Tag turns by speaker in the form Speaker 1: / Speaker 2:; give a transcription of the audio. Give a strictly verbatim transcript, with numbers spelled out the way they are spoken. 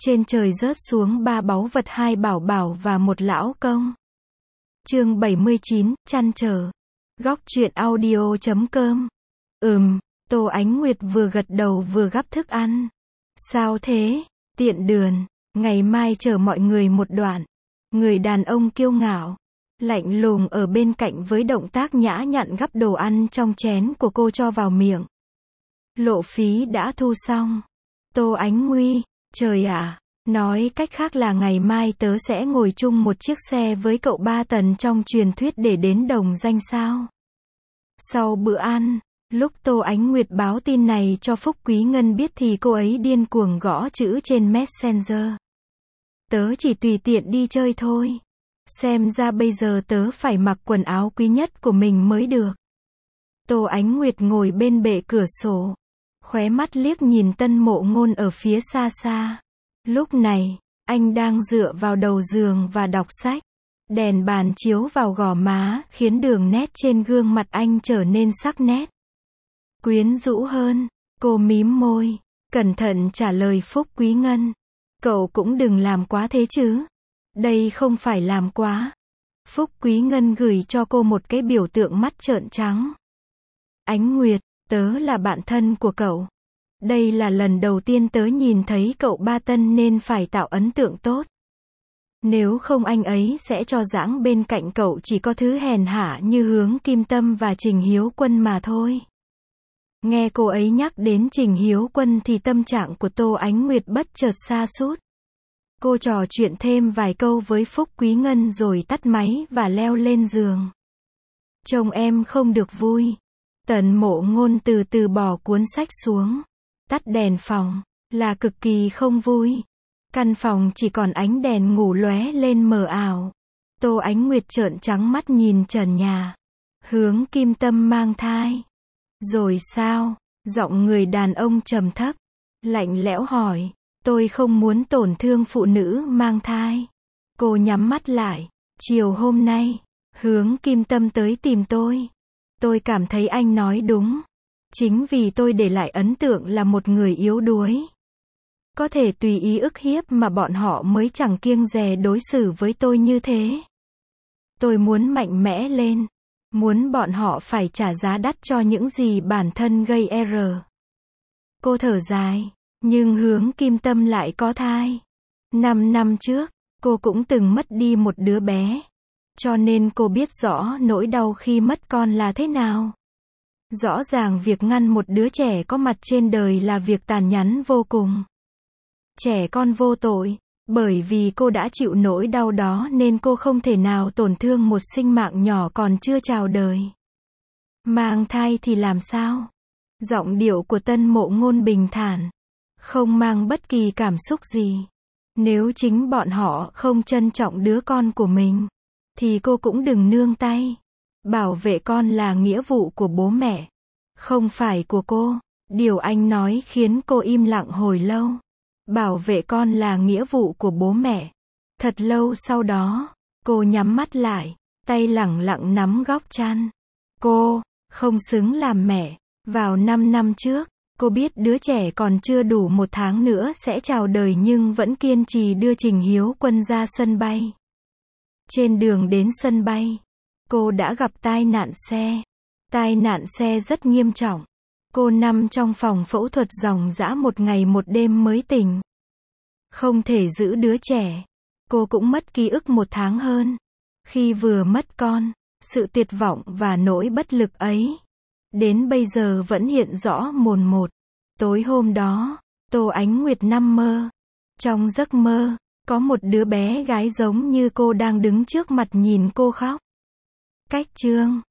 Speaker 1: Trên trời rớt xuống ba báu vật, hai bảo bảo và một lão công. Chương bảy mươi chín, trăn trở. Góc truyện audio chấm com. Ừm, Tô Ánh Nguyệt vừa gật đầu vừa gắp thức ăn. Sao thế? Tiện đường, ngày mai chở mọi người một đoạn. Người đàn ông kiêu ngạo, lạnh lùng ở bên cạnh với động tác nhã nhặn gắp đồ ăn trong chén của cô cho vào miệng. Lộ phí đã thu xong. Tô Ánh Nguy, trời ạ, nói cách khác là ngày mai tớ sẽ ngồi chung một chiếc xe với cậu Ba Tần trong truyền thuyết để đến Đồng Danh sao? Sau bữa ăn, lúc Tô Ánh Nguyệt báo tin này cho Phúc Quý Ngân biết thì cô ấy điên cuồng gõ chữ trên Messenger. Tớ chỉ tùy tiện đi chơi thôi. Xem ra bây giờ tớ phải mặc quần áo quý nhất của mình mới được. Tô Ánh Nguyệt ngồi bên bệ cửa sổ, khóe mắt liếc nhìn Tân Mộ Ngôn ở phía xa xa. Lúc này, anh đang dựa vào đầu giường và đọc sách. Đèn bàn chiếu vào gò má, khiến đường nét trên gương mặt anh trở nên sắc nét, quyến rũ hơn. Cô mím môi, cẩn thận trả lời Phúc Quý Ngân. Cậu cũng đừng làm quá thế chứ. Đây không phải làm quá. Phúc Quý Ngân gửi cho cô một cái biểu tượng mắt trợn trắng. Ánh Nguyệt, tớ là bạn thân của cậu. Đây là lần đầu tiên tớ nhìn thấy cậu Ba Tân nên phải tạo ấn tượng tốt. Nếu không anh ấy sẽ cho rằng bên cạnh cậu chỉ có thứ hèn hạ như Hướng Kim Tâm và Trình Hiếu Quân mà thôi. Nghe cô ấy nhắc đến Trình Hiếu Quân thì tâm trạng của Tô Ánh Nguyệt bất chợt sa sút. Cô trò chuyện thêm vài câu với Phúc Quý Ngân rồi tắt máy và leo lên giường. Trông em không được vui. Tần Mộ Ngôn từ từ bỏ cuốn sách xuống, tắt đèn phòng, là cực kỳ không vui. Căn phòng chỉ còn ánh đèn ngủ lóe lên mờ ảo. Tô Ánh Nguyệt trợn trắng mắt nhìn trần nhà. Hướng Kim Tâm mang thai. Rồi sao? Giọng người đàn ông trầm thấp, lạnh lẽo hỏi. Tôi không muốn tổn thương phụ nữ mang thai. Cô nhắm mắt lại. Chiều hôm nay, Hướng Kim Tâm tới tìm tôi. Tôi cảm thấy anh nói đúng. Chính vì tôi để lại ấn tượng là một người yếu đuối, có thể tùy ý ức hiếp mà bọn họ mới chẳng kiêng dè đối xử với tôi như thế. Tôi muốn mạnh mẽ lên. Muốn bọn họ phải trả giá đắt cho những gì bản thân gây error. Cô thở dài. Nhưng Hướng Kim Tâm lại có thai. Năm năm trước, cô cũng từng mất đi một đứa bé. Cho nên cô biết rõ nỗi đau khi mất con là thế nào. Rõ ràng việc ngăn một đứa trẻ có mặt trên đời là việc tàn nhẫn vô cùng. Trẻ con vô tội. Bởi vì cô đã chịu nỗi đau đó nên cô không thể nào tổn thương một sinh mạng nhỏ còn chưa chào đời. Mang thai thì làm sao? Giọng điệu của Tân Mộ Ngôn bình thản, không mang bất kỳ cảm xúc gì. Nếu chính bọn họ không trân trọng đứa con của mình, thì cô cũng đừng nương tay. Bảo vệ con là nghĩa vụ của bố mẹ, không phải của cô. Điều anh nói khiến cô im lặng hồi lâu. Bảo vệ con là nghĩa vụ của bố mẹ. Thật lâu sau đó, cô nhắm mắt lại, tay lẳng lặng nắm góc chăn. Cô không xứng làm mẹ. Vào năm năm trước, cô biết đứa trẻ còn chưa đủ một tháng nữa sẽ chào đời nhưng vẫn kiên trì đưa Trình Hiếu Quân ra sân bay. Trên đường đến sân bay, cô đã gặp tai nạn xe. Tai nạn xe rất nghiêm trọng. Cô nằm trong phòng phẫu thuật ròng rã một ngày một đêm mới tỉnh. Không thể giữ đứa trẻ. Cô cũng mất ký ức một tháng hơn. Khi vừa mất con, sự tuyệt vọng và nỗi bất lực ấy, đến bây giờ vẫn hiện rõ mồn một. Tối hôm đó, Tô Ánh Nguyệt nằm mơ. Trong giấc mơ, có một đứa bé gái giống như cô đang đứng trước mặt nhìn cô khóc. Cách chương